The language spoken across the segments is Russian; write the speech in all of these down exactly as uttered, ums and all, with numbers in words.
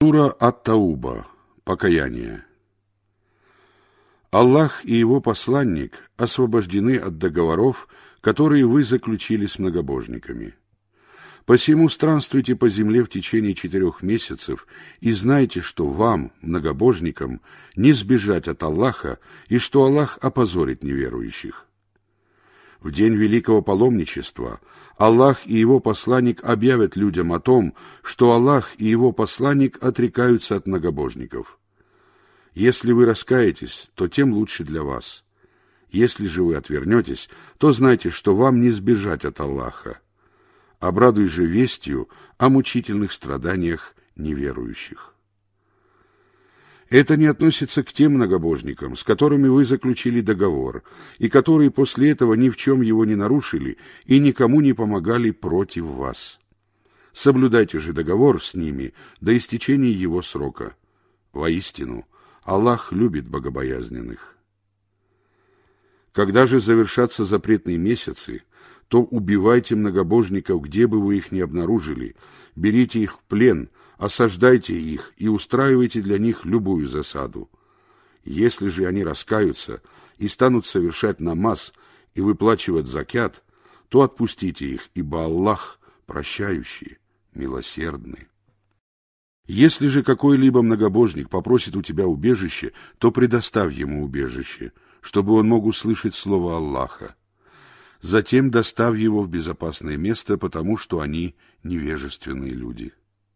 Сура ат-Тауба. Покаяние. Аллах и его посланник освобождены от договоров, которые вы заключили с многобожниками. Посему странствуйте по земле в течение четырех месяцев и знайте, что вам, многобожникам, не сбежать от Аллаха и что Аллах опозорит неверующих. В день великого паломничества Аллах и его посланник объявят людям о том, что Аллах и его посланник отрекаются от многобожников. Если вы раскаетесь, то тем лучше для вас. Если же вы отвернетесь, то знайте, что вам не сбежать от Аллаха. Обрадуй же вестью о мучительных страданиях неверующих. Это не относится к тем многобожникам, с которыми вы заключили договор, и которые после этого ни в чем его не нарушили и никому не помогали против вас. Соблюдайте же договор с ними до истечения его срока. Воистину, Аллах любит богобоязненных. Когда же завершатся запретные месяцы, то убивайте многобожников, где бы вы их ни обнаружили, берите их в плен, осаждайте их и устраивайте для них любую засаду. Если же они раскаются и станут совершать намаз и выплачивать закят, то отпустите их, ибо Аллах прощающий, милосердный. Если же какой-либо многобожник попросит у тебя убежище, то предоставь ему убежище, чтобы он мог услышать слово Аллаха. Затем доставь его в безопасное место, потому что они невежественные люди.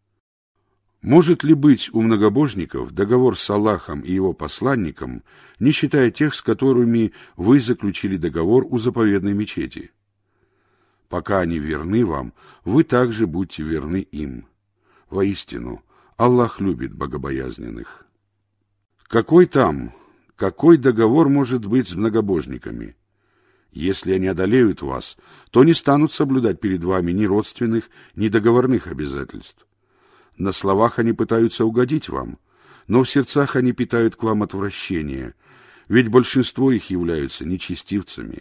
Может ли быть у многобожников договор с Аллахом и его посланником, не считая тех, с которыми вы заключили договор у заповедной мечети? Пока они верны вам, вы также будьте верны им. Воистину, Аллах любит богобоязненных. Какой там, какой договор может быть с многобожниками? Если они одолеют вас, то не станут соблюдать перед вами ни родственных, ни договорных обязательств. На словах они пытаются угодить вам, но в сердцах они питают к вам отвращение, ведь большинство их являются нечестивцами.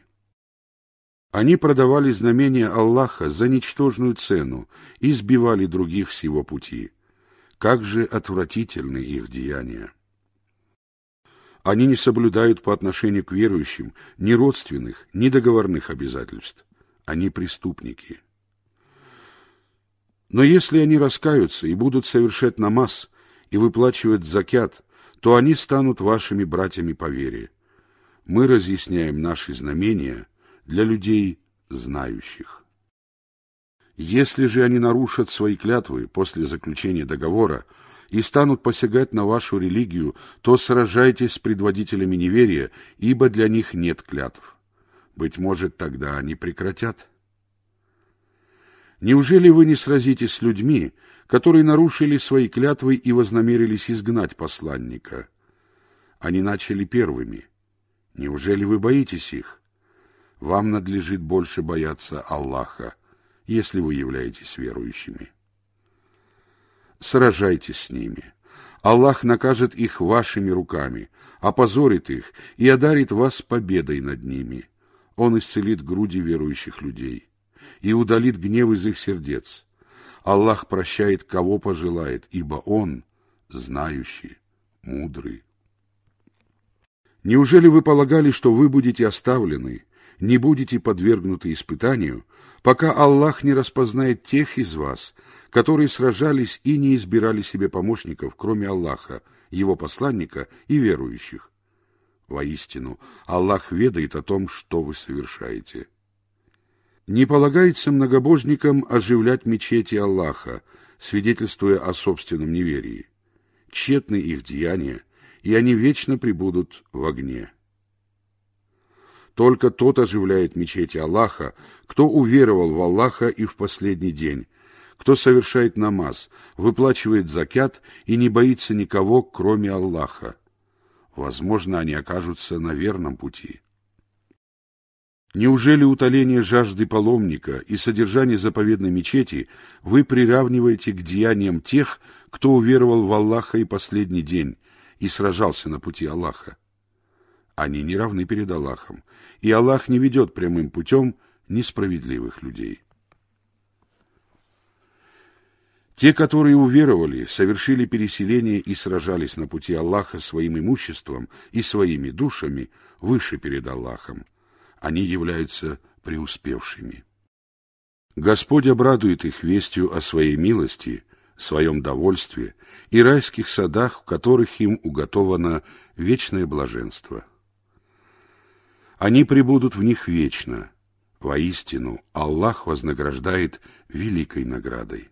Они продавали знамения Аллаха за ничтожную цену и сбивали других с его пути. Как же отвратительны их деяния! Они не соблюдают по отношению к верующим ни родственных, ни договорных обязательств. Они преступники. Но если они раскаются и будут совершать намаз и выплачивать закят, то они станут вашими братьями по вере. Мы разъясняем наши знамения для людей знающих. Если же они нарушат свои клятвы после заключения договора и станут посягать на вашу религию, то сражайтесь с предводителями неверия, ибо для них нет клятв. Быть может, тогда они прекратят. Неужели вы не сразитесь с людьми, которые нарушили свои клятвы и вознамерились изгнать посланника? Они начали первыми. Неужели вы боитесь их? Вам надлежит больше бояться Аллаха, если вы являетесь верующими. Сражайтесь с ними. Аллах накажет их вашими руками, опозорит их и одарит вас победой над ними. Он исцелит груди верующих людей и удалит гнев из их сердец. Аллах прощает, кого пожелает, ибо Он знающий, мудрый. Неужели вы полагали, что вы будете оставлены, не будете подвергнуты испытанию, пока Аллах не распознает тех из вас, которые сражались и не избирали себе помощников, кроме Аллаха, его посланника и верующих? Воистину, Аллах ведает о том, что вы совершаете. Не полагается многобожникам оживлять мечети Аллаха, свидетельствуя о собственном неверии. Тщетны их деяния, и они вечно пребудут в огне. Только тот оживляет мечети Аллаха, кто уверовал в Аллаха и в последний день, кто совершает намаз, выплачивает закят и не боится никого, кроме Аллаха. Возможно, они окажутся на верном пути. Неужели утоление жажды паломника и содержание заповедной мечети вы приравниваете к деяниям тех, кто уверовал в Аллаха и последний день и сражался на пути Аллаха? Они не равны перед Аллахом, и Аллах не ведет прямым путем несправедливых людей. Те, которые уверовали, совершили переселение и сражались на пути Аллаха своим имуществом и своими душами выше перед Аллахом. Они являются преуспевшими. Господь обрадует их вестью о своей милости, своем довольстве и райских садах, в которых им уготовано вечное блаженство. Они пребудут в них вечно. Воистину, Аллах вознаграждает великой наградой.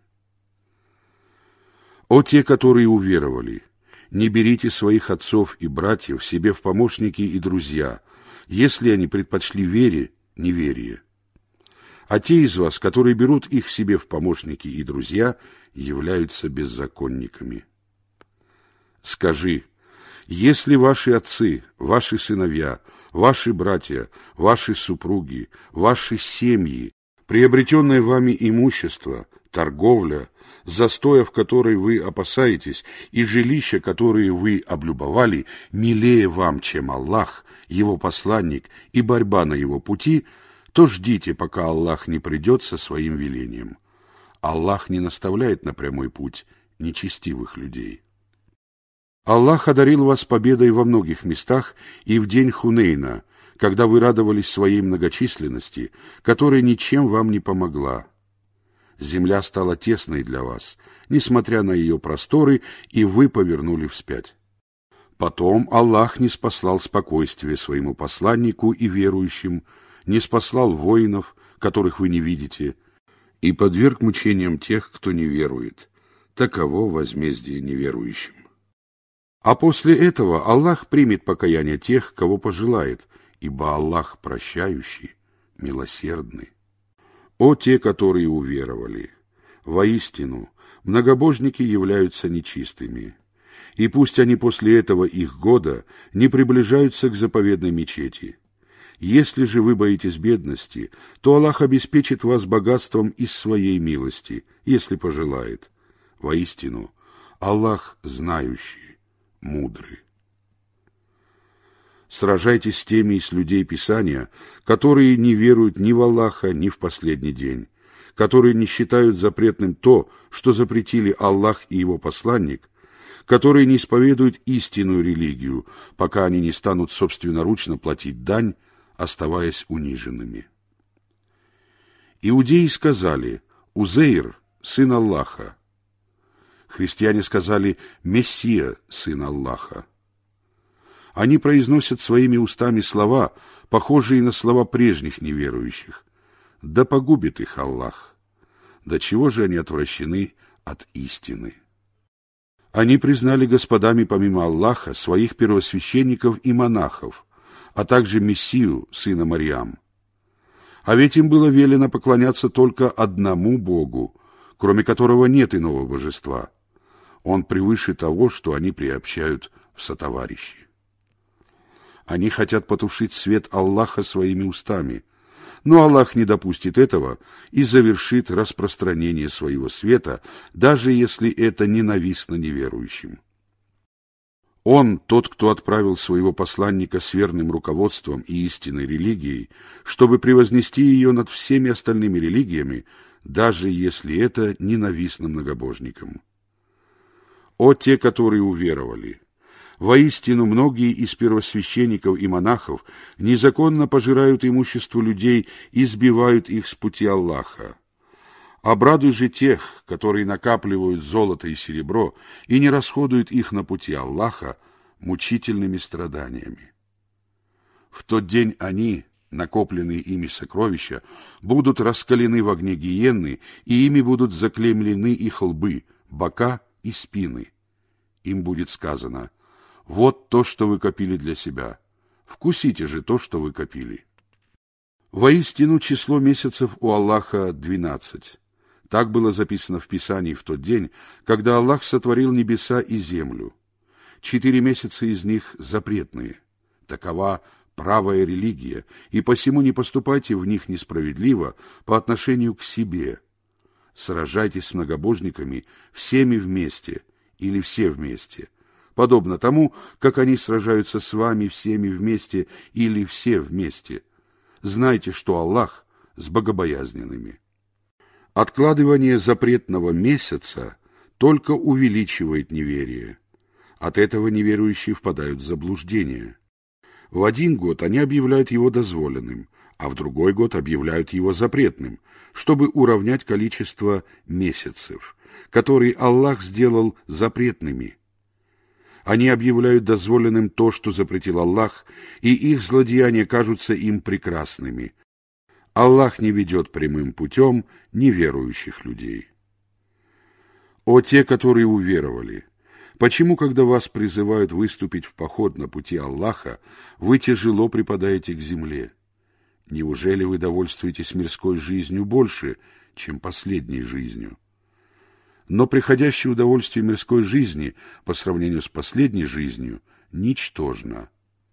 О те, которые уверовали, не берите своих отцов и братьев себе в помощники и друзья, если они предпочли вере неверие. А те из вас, которые берут их себе в помощники и друзья, являются беззаконниками. Скажи: если ваши отцы, ваши сыновья, ваши братья, ваши супруги, ваши семьи, приобретенное вами имущество, торговля, застоя, в которой вы опасаетесь, и жилища, которые вы облюбовали, милее вам, чем Аллах, его посланник и борьба на его пути, то ждите, пока Аллах не придет со своим велением. Аллах не наставляет на прямой путь нечестивых людей. Аллах одарил вас победой во многих местах и в день Хунейна, когда вы радовались своей многочисленности, которая ничем вам не помогла. Земля стала тесной для вас, несмотря на ее просторы, и вы повернули вспять. Потом Аллах ниспослал спокойствие своему посланнику и верующим, ниспослал воинов, которых вы не видите, и подверг мучениям тех, кто не верует. Таково возмездие неверующим. А после этого Аллах примет покаяние тех, кого пожелает, ибо Аллах прощающий, милосердный. О те, которые уверовали! Воистину, многобожники являются нечистыми, и пусть они после этого их года не приближаются к заповедной мечети. Если же вы боитесь бедности, то Аллах обеспечит вас богатством из своей милости, если пожелает. Воистину, Аллах знающий, мудрый. Сражайтесь с теми из людей Писания, которые не веруют ни в Аллаха, ни в последний день, которые не считают запретным то, что запретили Аллах и его посланник, которые не исповедуют истинную религию, пока они не станут собственноручно платить дань, оставаясь униженными. Иудеи сказали: Узейр – сын Аллаха. Христиане сказали: Мессия – сын Аллаха. Они произносят своими устами слова, похожие на слова прежних неверующих. Да погубит их Аллах. До чего же они отвращены от истины? Они признали господами помимо Аллаха своих первосвященников и монахов, а также Мессию, сына Марьям. А ведь им было велено поклоняться только одному Богу, кроме которого нет иного божества. Он превыше того, что они приобщают в сотоварищи. Они хотят потушить свет Аллаха своими устами, но Аллах не допустит этого и завершит распространение своего света, даже если это ненавистно неверующим. Он, тот, кто отправил своего посланника с верным руководством и истинной религией, чтобы превознести ее над всеми остальными религиями, даже если это ненавистно многобожникам. О те, которые уверовали! Воистину, многие из первосвященников и монахов незаконно пожирают имущество людей и сбивают их с пути Аллаха. Обрадуй же тех, которые накапливают золото и серебро и не расходуют их на пути Аллаха, мучительными страданиями. В тот день они, накопленные ими сокровища, будут раскалены в огне гиенны, и ими будут заклеймлены их лбы, бока и спины. Им будет сказано: вот то, что вы копили для себя. Вкусите же то, что вы копили. Воистину, число месяцев у Аллаха двенадцать. Так было записано в Писании в тот день, когда Аллах сотворил небеса и землю. Четыре месяца из них запретные. Такова правая религия, и посему не поступайте в них несправедливо по отношению к себе. Сражайтесь с многобожниками всеми вместе или все вместе, подобно тому, как они сражаются с вами всеми вместе или все вместе. Знайте, что Аллах с богобоязненными. Откладывание запретного месяца только увеличивает неверие. От этого неверующие впадают в заблуждение. В один год они объявляют его дозволенным, а в другой год объявляют его запретным, чтобы уравнять количество месяцев, которые Аллах сделал запретными. Они объявляют дозволенным то, что запретил Аллах, и их злодеяния кажутся им прекрасными. Аллах не ведет прямым путем неверующих людей. О те, которые уверовали! Почему, когда вас призывают выступить в поход на пути Аллаха, вы тяжело припадаете к земле? Неужели вы довольствуетесь мирской жизнью больше, чем последней жизнью? Но приходящее удовольствие мирской жизни по сравнению с последней жизнью ничтожно.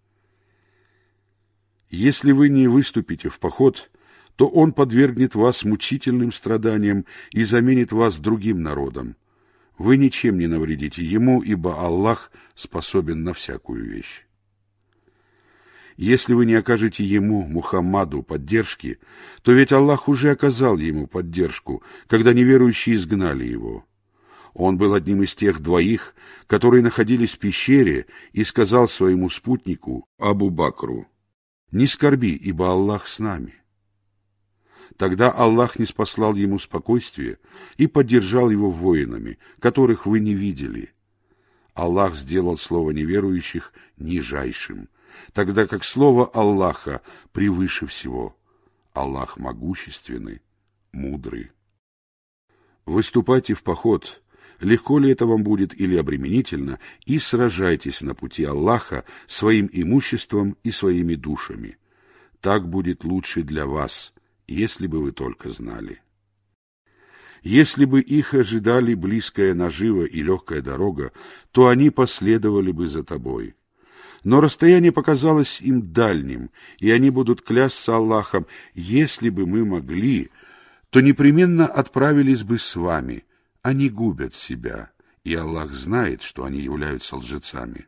Если вы не выступите в поход, то он подвергнет вас мучительным страданиям и заменит вас другим народом. Вы ничем не навредите ему, ибо Аллах способен на всякую вещь. Если вы не окажете ему, Мухаммаду, поддержки, то ведь Аллах уже оказал ему поддержку, когда неверующие изгнали его. Он был одним из тех двоих, которые находились в пещере, и сказал своему спутнику, Абу Бакру: «Не скорби, ибо Аллах с нами». Тогда Аллах ниспослал ему спокойствие и поддержал его воинами, которых вы не видели. Аллах сделал слово неверующих нижайшим, тогда как слово Аллаха превыше всего. Аллах могущественный, мудрый. Выступайте в поход, легко ли это вам будет или обременительно, и сражайтесь на пути Аллаха своим имуществом и своими душами. Так будет лучше для вас, если бы вы только знали. Если бы их ожидали близкая нажива и легкая дорога, то они последовали бы за тобой. Но расстояние показалось им дальним, и они будут клясться Аллахом: если бы мы могли, то непременно отправились бы с вами. Они губят себя, и Аллах знает, что они являются лжецами.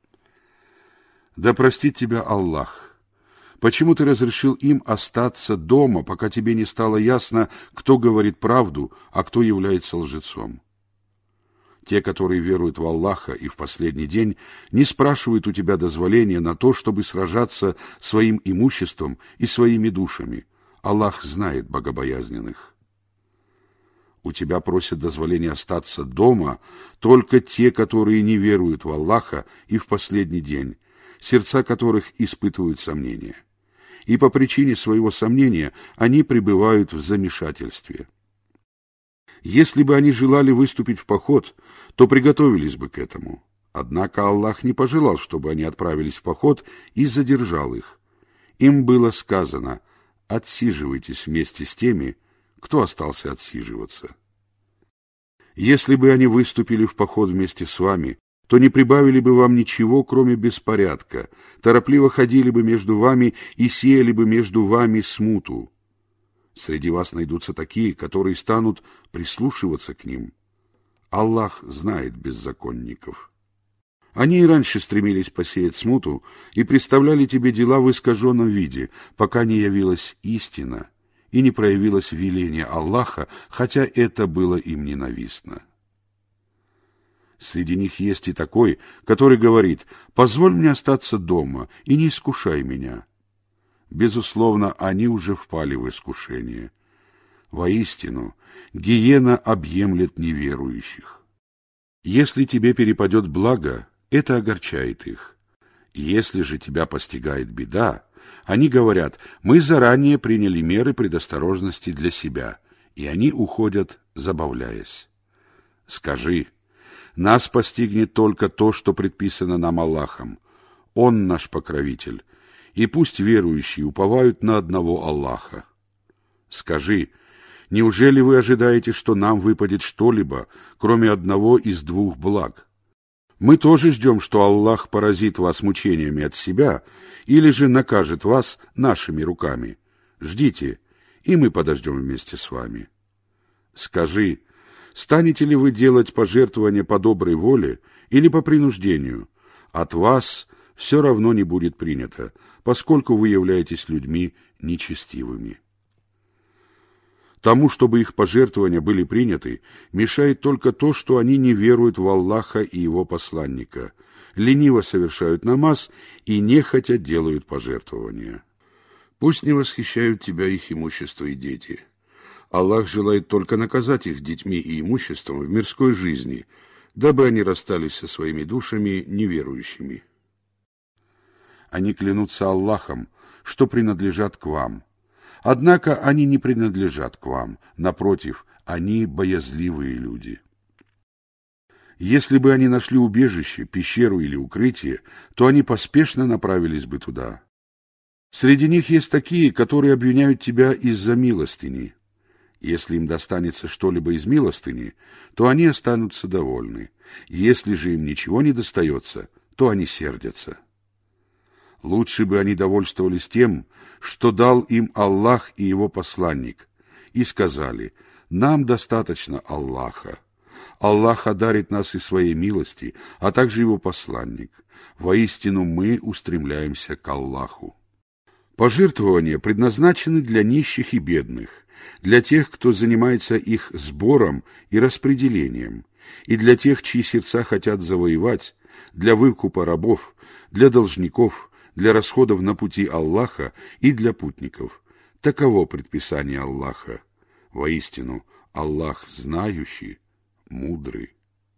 Да простит тебя Аллах. Почему ты разрешил им остаться дома, пока тебе не стало ясно, кто говорит правду, а кто является лжецом? Те, которые веруют в Аллаха и в последний день, не спрашивают у тебя дозволения на то, чтобы сражаться своим имуществом и своими душами. Аллах знает богобоязненных. У тебя просят дозволения остаться дома только те, которые не веруют в Аллаха и в последний день, сердца которых испытывают сомнения. И по причине своего сомнения они пребывают в замешательстве. Если бы они желали выступить в поход, то приготовились бы к этому. Однако Аллах не пожелал, чтобы они отправились в поход, и задержал их. Им было сказано: отсиживайтесь вместе с теми, кто остался отсиживаться. Если бы они выступили в поход вместе с вами, то не прибавили бы вам ничего, кроме беспорядка, торопливо ходили бы между вами и сеяли бы между вами смуту. Среди вас найдутся такие, которые станут прислушиваться к ним. Аллах знает беззаконников. Они и раньше стремились посеять смуту и представляли тебе дела в искаженном виде, пока не явилась истина и не проявилось веление Аллаха, хотя это было им ненавистно. Среди них есть и такой, который говорит: «Позволь мне остаться дома и не искушай меня». Безусловно, они уже впали в искушение. Воистину, гиена объемлет неверующих. Если тебе перепадет благо, это огорчает их. Если же тебя постигает беда, они говорят: «Мы заранее приняли меры предосторожности для себя», и они уходят, забавляясь. Скажи: нас постигнет только то, что предписано нам Аллахом. Он наш покровитель, и пусть верующие уповают на одного Аллаха. Скажи: неужели вы ожидаете, что нам выпадет что-либо, кроме одного из двух благ? Мы тоже ждем, что Аллах поразит вас мучениями от себя или же накажет вас нашими руками. Ждите, и мы подождем вместе с вами. Скажи: станете ли вы делать пожертвования по доброй воле или по принуждению? От вас все равно не будет принято, поскольку вы являетесь людьми нечестивыми. Тому, чтобы их пожертвования были приняты, мешает только то, что они не веруют в Аллаха и Его посланника, лениво совершают намаз и нехотя делают пожертвования. Пусть не восхищают тебя их имущество и дети. Аллах желает только наказать их детьми и имуществом в мирской жизни, дабы они расстались со своими душами неверующими. Они клянутся Аллахом, что принадлежат к вам. Однако они не принадлежат к вам, напротив, они боязливые люди. Если бы они нашли убежище, пещеру или укрытие, то они поспешно направились бы туда. Среди них есть такие, которые обвиняют тебя из-за милостыни. Если им достанется что-либо из милостыни, то они останутся довольны. Если же им ничего не достается, то они сердятся. Лучше бы они довольствовались тем, что дал им Аллах и Его посланник, и сказали: «Нам достаточно Аллаха. Аллах одарит нас и своей милости, а также Его посланник. Воистину мы устремляемся к Аллаху». Пожертвования предназначены для нищих и бедных, для тех, кто занимается их сбором и распределением, и для тех, чьи сердца хотят завоевать, для выкупа рабов, для должников, для расходов на пути Аллаха и для путников. Таково предписание Аллаха. Воистину, Аллах знающий, мудрый.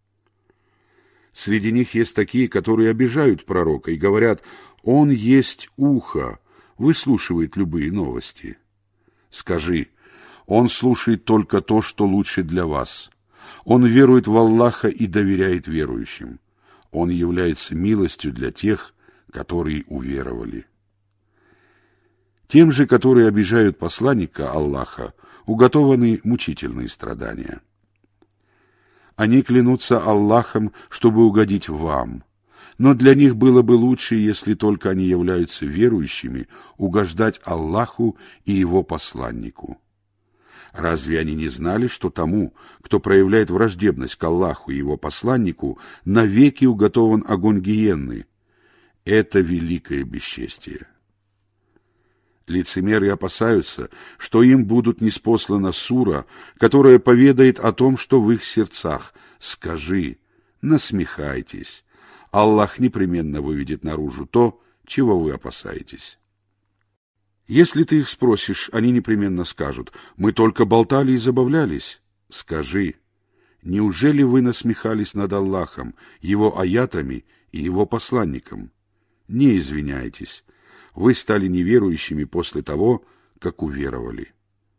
Среди них есть такие, которые обижают пророка и говорят: «Он есть ухо, выслушивает любые новости». Скажи: он слушает только то, что лучше для вас. Он верует в Аллаха и доверяет верующим. Он является милостью для тех, которые уверовали. Тем же, которые обижают посланника Аллаха, уготованы мучительные страдания. Они клянутся Аллахом, чтобы угодить вам, но для них было бы лучше, если только они являются верующими, угождать Аллаху и Его посланнику. Разве они не знали, что тому, кто проявляет враждебность к Аллаху и Его посланнику, навеки уготован огонь гиенны? Это великое бесчестие. Лицемеры опасаются, что им будут ниспослана сура, которая поведает о том, что в их сердцах. Скажи: насмехайтесь. Аллах непременно выведет наружу то, чего вы опасаетесь. Если ты их спросишь, они непременно скажут: мы только болтали и забавлялись. Скажи: неужели вы насмехались над Аллахом, Его аятами и Его посланником? Не извиняйтесь, вы стали неверующими после того, как уверовали.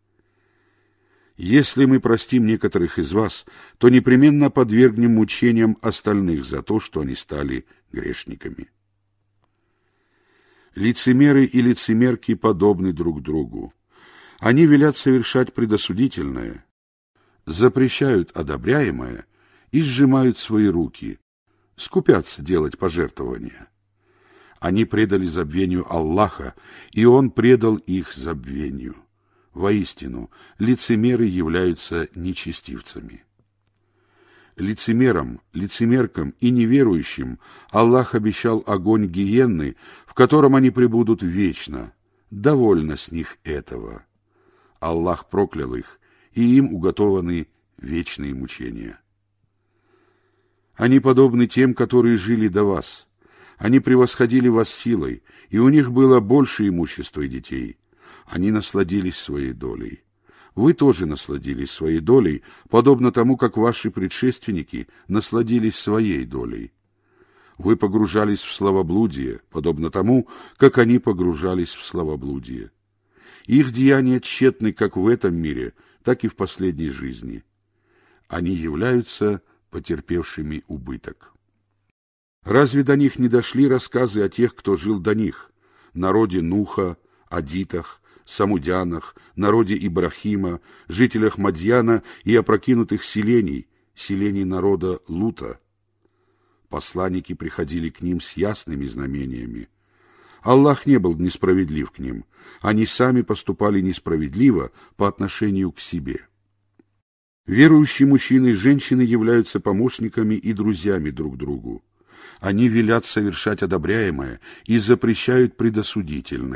Если мы простим некоторых из вас, то непременно подвергнем мучениям остальных за то, что они стали грешниками. Лицемеры и лицемерки подобны друг другу. Они велят совершать предосудительное, запрещают одобряемое и сжимают свои руки, скупятся делать пожертвования. Они предали забвению Аллаха, и Он предал их забвению. Воистину, лицемеры являются нечестивцами. Лицемерам, лицемеркам и неверующим Аллах обещал огонь гиенны, в котором они пребудут вечно. Довольно с них этого. Аллах проклял их, и им уготованы вечные мучения. Они подобны тем, которые жили до вас. Они превосходили вас силой, и у них было больше имущества и детей. Они насладились своей долей. Вы тоже насладились своей долей, подобно тому, как ваши предшественники насладились своей долей. Вы погружались в словоблудие, подобно тому, как они погружались в словоблудие. Их деяния тщетны как в этом мире, так и в последней жизни. Они являются потерпевшими убыток. Разве до них не дошли рассказы о тех, кто жил до них, народе Нуха, адитах, самудянах, народе Ибрахима, жителях Мадьяна и опрокинутых селений, селений народа Лута? Посланники приходили к ним с ясными знамениями. Аллах не был несправедлив к ним, они сами поступали несправедливо по отношению к себе. Верующие мужчины и женщины являются помощниками и друзьями друг другу. Они велят совершать одобряемое и запрещают предосудительное.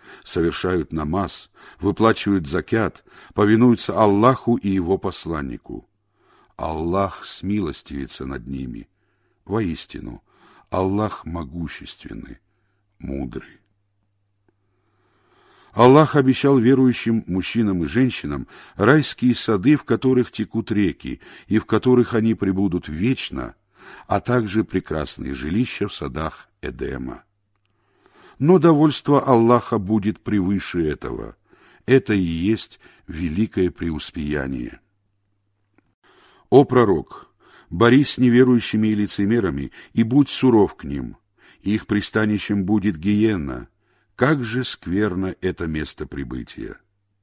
совершают намаз, выплачивают закят, повинуются Аллаху и Его посланнику. Аллах смилостивится над ними. Воистину, Аллах могущественный, мудрый. Аллах обещал верующим мужчинам и женщинам райские сады, в которых текут реки, и в которых они пребудут вечно, а также прекрасные жилища в садах Эдема. Но довольство Аллаха будет превыше этого. Это и есть великое преуспеяние. О пророк, борись с неверующими и лицемерами, и будь суров к ним. Их пристанищем будет гиенна. Как же скверно это место прибытия!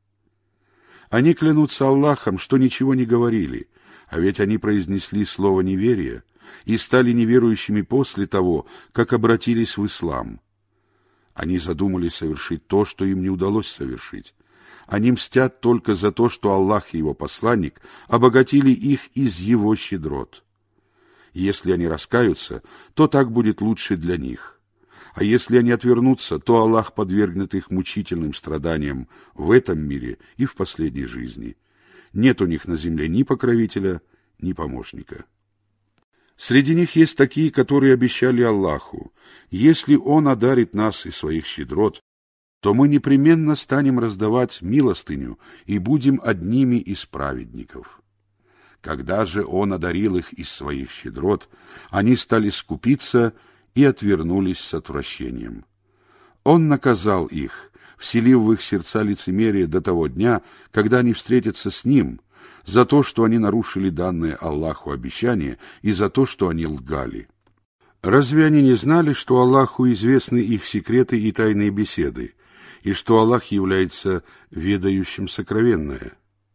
Они клянутся Аллахом, что ничего не говорили, а ведь они произнесли слово неверия и стали неверующими после того, как обратились в ислам. Они задумали совершить то, что им не удалось совершить. Они мстят только за то, что Аллах и Его посланник обогатили их из Его щедрот. Если они раскаются, то так будет лучше для них. А если они отвернутся, то Аллах подвергнет их мучительным страданиям в этом мире и в последней жизни. Нет у них на земле ни покровителя, ни помощника. Среди них есть такие, которые обещали Аллаху: если Он одарит нас из своих щедрот, то мы непременно станем раздавать милостыню и будем одними из праведников. Когда же Он одарил их из своих щедрот, они стали скупиться и отвернулись с отвращением. Он наказал их, вселив в их сердца лицемерие до того дня, когда они встретятся с Ним, за то, что они нарушили данное Аллаху обещание, и за то, что они лгали. Разве они не знали, что Аллаху известны их секреты и тайные беседы, и что Аллах является ведающим сокровенное?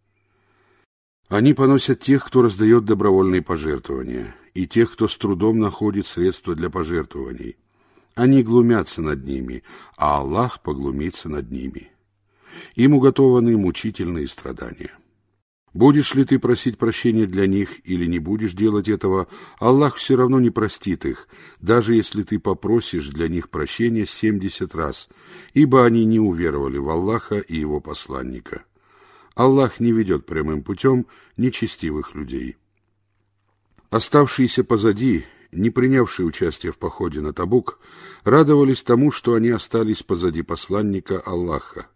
Они поносят тех, кто раздает добровольные пожертвования, и тех, кто с трудом находит средства для пожертвований. Они глумятся над ними, а Аллах поглумится над ними. Им уготованы мучительные страдания. Будешь ли ты просить прощения для них или не будешь делать этого, Аллах все равно не простит их, даже если ты попросишь для них прощения семьдесят раз, ибо они не уверовали в Аллаха и Его посланника. Аллах не ведет прямым путем нечестивых людей. Оставшиеся позади, не принявшие участие в походе на Табук, радовались тому, что они остались позади посланника Аллаха.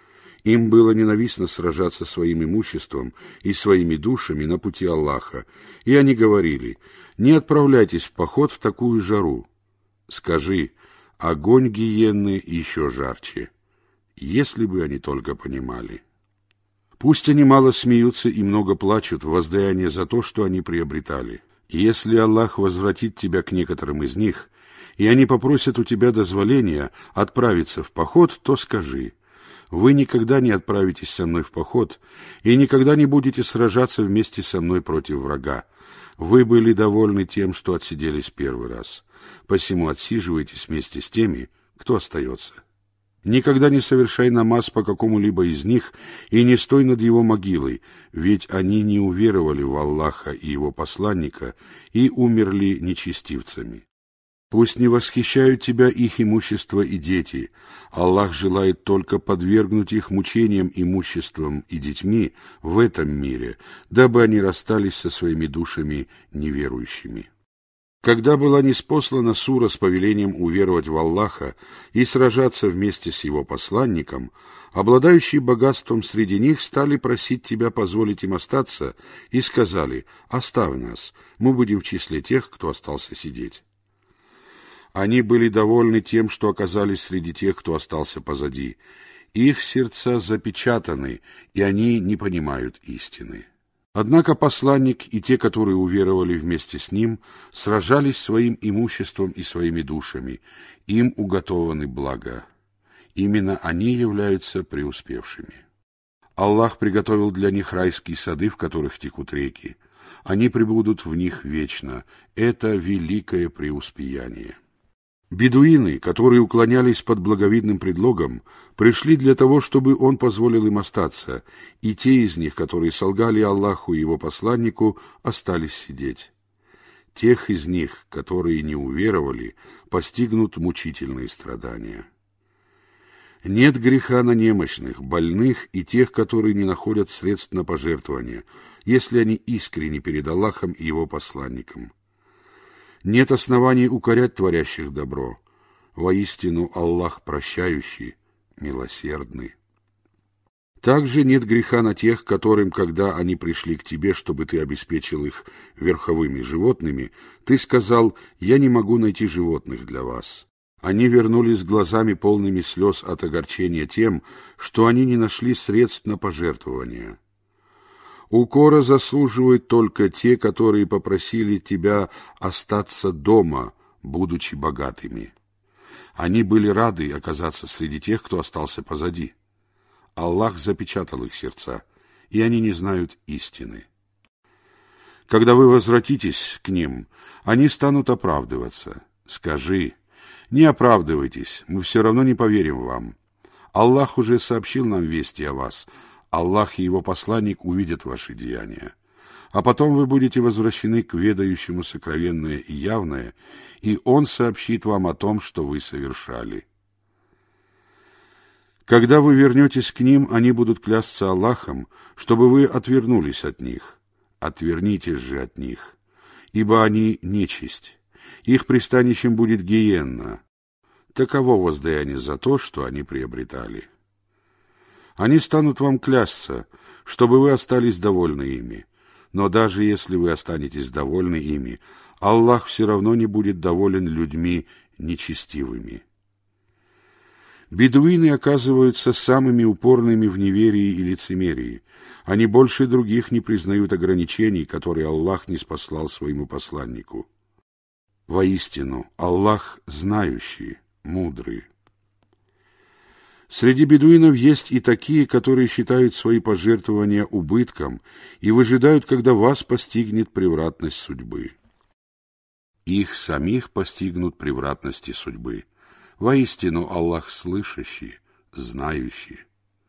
Им было ненавистно сражаться своим имуществом и своими душами на пути Аллаха, и они говорили: «Не отправляйтесь в поход в такую жару». Скажи: огонь гиенны еще жарче, если бы они только понимали. Пусть они мало смеются и много плачут в воздаяние за то, что они приобретали. Если Аллах возвратит тебя к некоторым из них, и они попросят у тебя дозволения отправиться в поход, то скажи: вы никогда не отправитесь со мной в поход и никогда не будете сражаться вместе со мной против врага. Вы были довольны тем, что отсиделись первый раз, посему отсиживайтесь вместе с теми, кто остается. Никогда не совершай намаз по какому-либо из них и не стой над его могилой, ведь они не уверовали в Аллаха и Его посланника и умерли нечестивцами. Пусть не восхищают тебя их имущество и дети. Аллах желает только подвергнуть их мучениям имуществом и детьми в этом мире, дабы они расстались со своими душами неверующими. Когда была ниспослана сура с повелением уверовать в Аллаха и сражаться вместе с Его посланником, обладающие богатством среди них стали просить тебя позволить им остаться и сказали: «Оставь нас, мы будем в числе тех, кто остался сидеть». Они были довольны тем, что оказались среди тех, кто остался позади. Их сердца запечатаны, и они не понимают истины. Однако посланник и те, которые уверовали вместе с ним, сражались своим имуществом и своими душами. Им уготованы блага. Именно они являются преуспевшими. Аллах приготовил для них райские сады, в которых текут реки. Они пребудут в них вечно. Это великое преуспеяние. Бедуины, которые уклонялись под благовидным предлогом, пришли для того, чтобы он позволил им остаться, и те из них, которые солгали Аллаху и Его посланнику, остались сидеть. Тех из них, которые не уверовали, постигнут мучительные страдания. Нет греха на немощных, больных и тех, которые не находят средств на пожертвование, если они искренни перед Аллахом и Его посланником. Нет оснований укорять творящих добро. Воистину Аллах прощающий, милосердный. Также нет греха на тех, которым, когда они пришли к тебе, чтобы ты обеспечил их верховыми животными, ты сказал: «Я не могу найти животных для вас». Они вернулись с глазами полными слез от огорчения тем, что они не нашли средств на пожертвования. Укора заслуживают только те, которые попросили тебя остаться дома, будучи богатыми. Они были рады оказаться среди тех, кто остался позади. Аллах запечатал их сердца, и они не знают истины. Когда вы возвратитесь к ним, они станут оправдываться. Скажи: не оправдывайтесь, мы все равно не поверим вам. Аллах уже сообщил нам вести о вас. Аллах и Его посланник увидят ваши деяния. А потом вы будете возвращены к ведающему сокровенное и явное, и Он сообщит вам о том, что вы совершали. Когда вы вернетесь к ним, они будут клясться Аллахом, чтобы вы отвернулись от них. Отвернитесь же от них, ибо они нечисть. Их пристанищем будет гиенна. Таково воздаяние за то, что они приобретали. Они станут вам клясться, чтобы вы остались довольны ими. Но даже если вы останетесь довольны ими, Аллах все равно не будет доволен людьми нечестивыми. Бедуины оказываются самыми упорными в неверии и лицемерии. Они больше других не признают ограничений, которые Аллах ниспослал своему посланнику. Воистину, Аллах знающий, мудрый. Среди бедуинов есть и такие, которые считают свои пожертвования убытком и выжидают, когда вас постигнет превратность судьбы. Их самих постигнут превратности судьбы. Воистину, Аллах слышащий, знающий.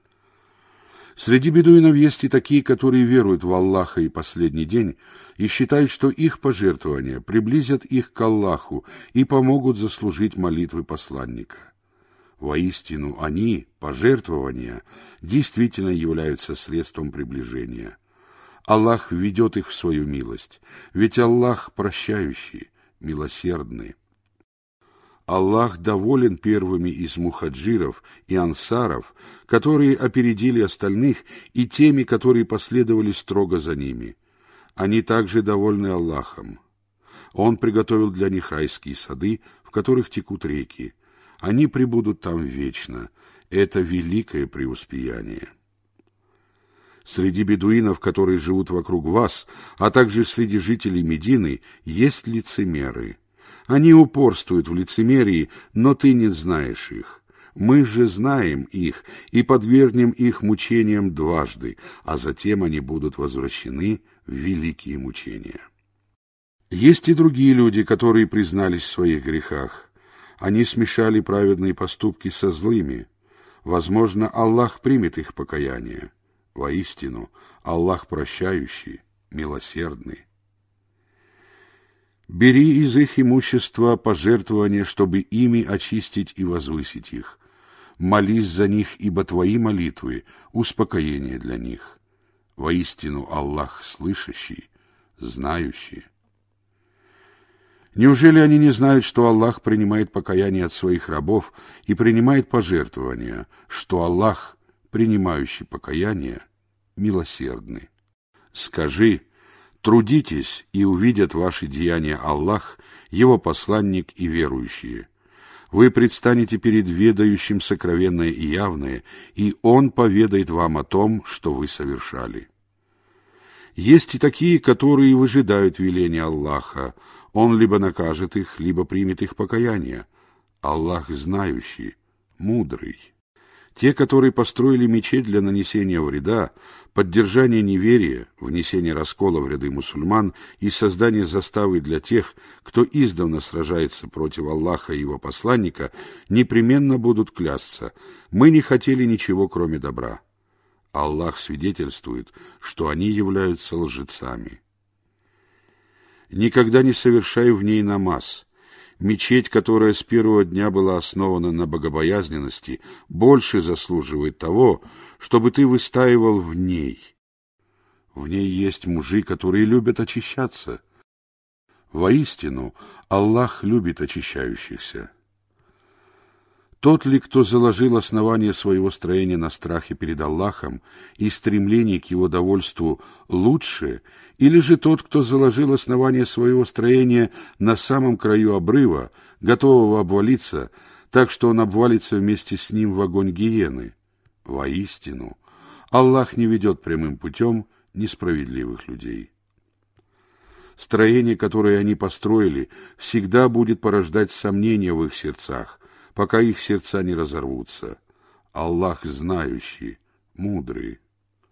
Среди бедуинов есть и такие, которые веруют в Аллаха и последний день и считают, что их пожертвования приблизят их к Аллаху и помогут заслужить молитвы посланника. Воистину, они, пожертвования, действительно являются средством приближения. Аллах введет их в свою милость, ведь Аллах прощающий, милосердный. Аллах доволен первыми из мухаджиров и ансаров, которые опередили остальных, и теми, которые последовали строго за ними. Они также довольны Аллахом. Он приготовил для них райские сады, в которых текут реки. Они пребудут там вечно. Это великое преуспеяние. Среди бедуинов, которые живут вокруг вас, а также среди жителей Медины, есть лицемеры. Они упорствуют в лицемерии, но ты не знаешь их. Мы же знаем их и подвергнем их мучениям дважды, а затем они будут возвращены в великие мучения. Есть и другие люди, которые признались в своих грехах. Они смешали праведные поступки со злыми. Возможно, Аллах примет их покаяние. Воистину, Аллах прощающий, милосердный. Бери из их имущества пожертвования, чтобы ими очистить и возвысить их. Молись за них, ибо твои молитвы — успокоение для них. Воистину, Аллах слышащий, знающий. Неужели они не знают, что Аллах принимает покаяние от своих рабов и принимает пожертвования, что Аллах, принимающий покаяние, милосердный? Скажи: трудитесь, и увидят ваши деяния Аллах, Его посланник и верующие. Вы предстанете перед ведающим сокровенное и явное, и Он поведает вам о том, что вы совершали. Есть и такие, которые выжидают веления Аллаха. Он либо накажет их, либо примет их покаяние. Аллах знающий, мудрый. Те, которые построили мечеть для нанесения вреда, поддержания неверия, внесения раскола в ряды мусульман и создания заставы для тех, кто издавна сражается против Аллаха и Его посланника, непременно будут клясться: мы не хотели ничего, кроме добра. Аллах свидетельствует, что они являются лжецами. Никогда не совершай в ней намаз. Мечеть, которая с первого дня была основана на богобоязненности, больше заслуживает того, чтобы ты выстаивал в ней. В ней есть мужи, которые любят очищаться. Воистину, Аллах любит очищающихся. Тот ли, кто заложил основание своего строения на страхе перед Аллахом и стремлении к его довольству, лучше, или же тот, кто заложил основание своего строения на самом краю обрыва, готового обвалиться, так что он обвалится вместе с ним в огонь гиены? Воистину, Аллах не ведет прямым путем несправедливых людей. Строение, которое они построили, всегда будет порождать сомнения в их сердцах, пока их сердца не разорвутся. Аллах знающий, мудрый.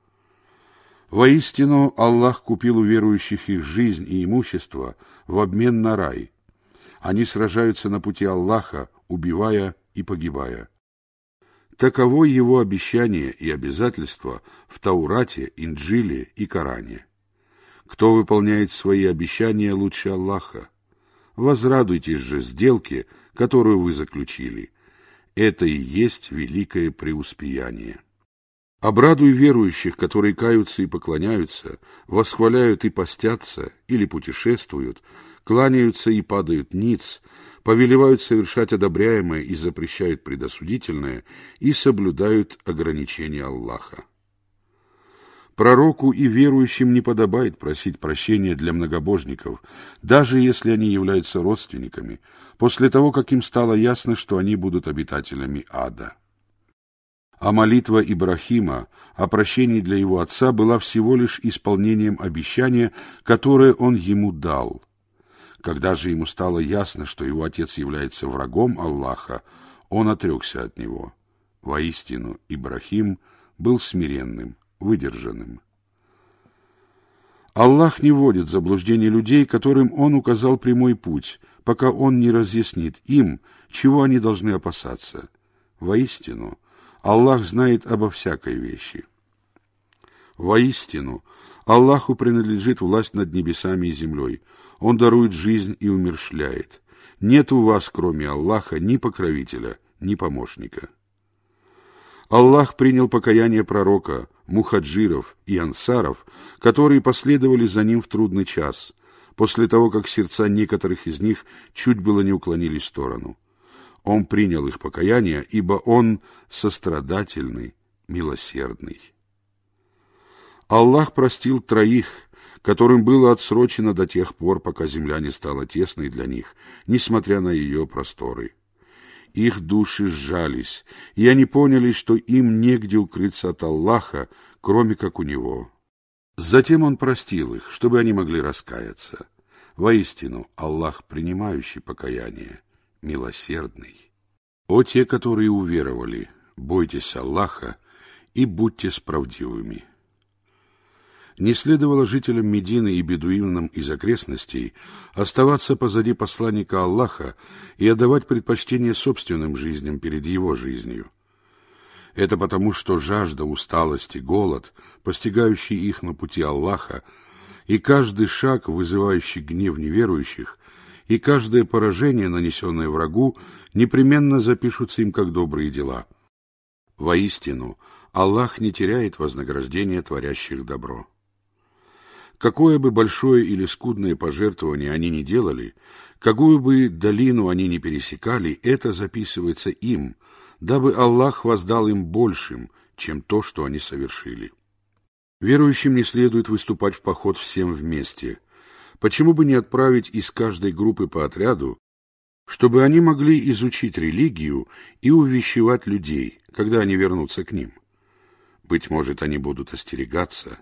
Воистину, Аллах купил у верующих их жизнь и имущество в обмен на рай. Они сражаются на пути Аллаха, убивая и погибая. Таково его обещание и обязательство в Таурате, Инджиле и Коране. Кто выполняет свои обещания лучше Аллаха? Возрадуйтесь же сделке, которую вы заключили. Это и есть великое преуспеяние. Обрадуй верующих, которые каются и поклоняются, восхваляют и постятся, или путешествуют, кланяются и падают ниц, повелевают совершать одобряемое и запрещают предосудительное, и соблюдают ограничения Аллаха. Пророку и верующим не подобает просить прощения для многобожников, даже если они являются родственниками, после того, как им стало ясно, что они будут обитателями ада. А молитва Ибрахима о прощении для его отца была всего лишь исполнением обещания, которое он ему дал. Когда же ему стало ясно, что его отец является врагом Аллаха, он отрекся от него. Воистину, Ибрахим был смиренным, выдержанным. Аллах не вводит в заблуждение людей, которым Он указал прямой путь, пока Он не разъяснит им, чего они должны опасаться. Воистину, Аллах знает обо всякой вещи. Воистину, Аллаху принадлежит власть над небесами и землей. Он дарует жизнь и умерщвляет. Нет у вас, кроме Аллаха, ни покровителя, ни помощника. Аллах принял покаяние пророка, мухаджиров и ансаров, которые последовали за ним в трудный час, после того, как сердца некоторых из них чуть было не уклонились в сторону. Он принял их покаяние, ибо Он сострадательный, милосердный. Аллах простил троих, которым было отсрочено до тех пор, пока земля не стала тесной для них, несмотря на ее просторы. Их души сжались, и они поняли, что им негде укрыться от Аллаха, кроме как у Него. Затем Он простил их, чтобы они могли раскаяться. Воистину, Аллах, принимающий покаяние, милосердный. О те, которые уверовали, бойтесь Аллаха и будьте справедливыми. Не следовало жителям Медины и бедуинам из окрестностей оставаться позади посланника Аллаха и отдавать предпочтение собственным жизням перед его жизнью. Это потому, что жажда, усталость и голод, постигающие их на пути Аллаха, и каждый шаг, вызывающий гнев неверующих, и каждое поражение, нанесенное врагу, непременно запишутся им как добрые дела. Воистину, Аллах не теряет вознаграждения творящих добро. Какое бы большое или скудное пожертвование они ни делали, какую бы долину они ни пересекали, это записывается им, дабы Аллах воздал им большим, чем то, что они совершили. Верующим не следует выступать в поход всем вместе. Почему бы не отправить из каждой группы по отряду, чтобы они могли изучить религию и увещевать людей, когда они вернутся к ним? Быть может, они будут остерегаться.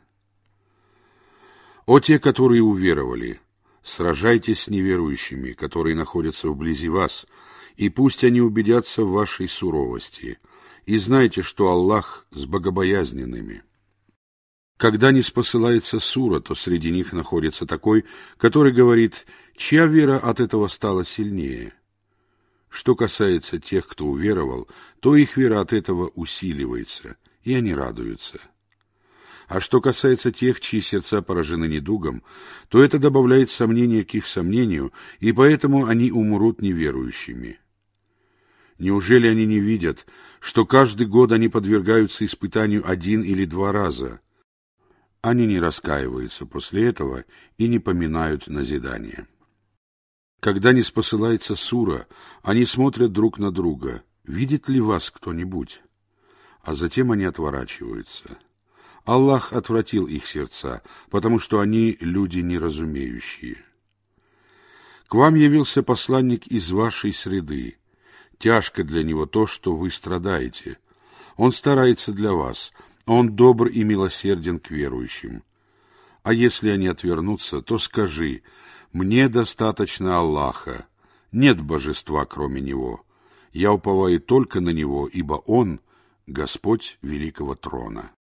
О те, которые уверовали, сражайтесь с неверующими, которые находятся вблизи вас, и пусть они убедятся в вашей суровости, и знайте, что Аллах с богобоязненными. Когда не спосылается сура, то среди них находится такой, который говорит, чья вера от этого стала сильнее. Что касается тех, кто уверовал, то их вера от этого усиливается, и они радуются. А что касается тех, чьи сердца поражены недугом, то это добавляет сомнения к их сомнению, и поэтому они умрут неверующими. Неужели они не видят, что каждый год они подвергаются испытанию один или два раза? Они не раскаиваются после этого и не поминают назидания. Когда не спосылается сура, они смотрят друг на друга. Видит ли вас кто-нибудь? А затем они отворачиваются. Аллах отвратил их сердца, потому что они люди неразумеющие. К вам явился посланник из вашей среды. Тяжко для него то, что вы страдаете. Он старается для вас, он добр и милосерден к верующим. А если они отвернутся, то скажи: мне достаточно Аллаха, нет божества кроме Него. Я уповаю только на Него, ибо Он — Господь великого трона.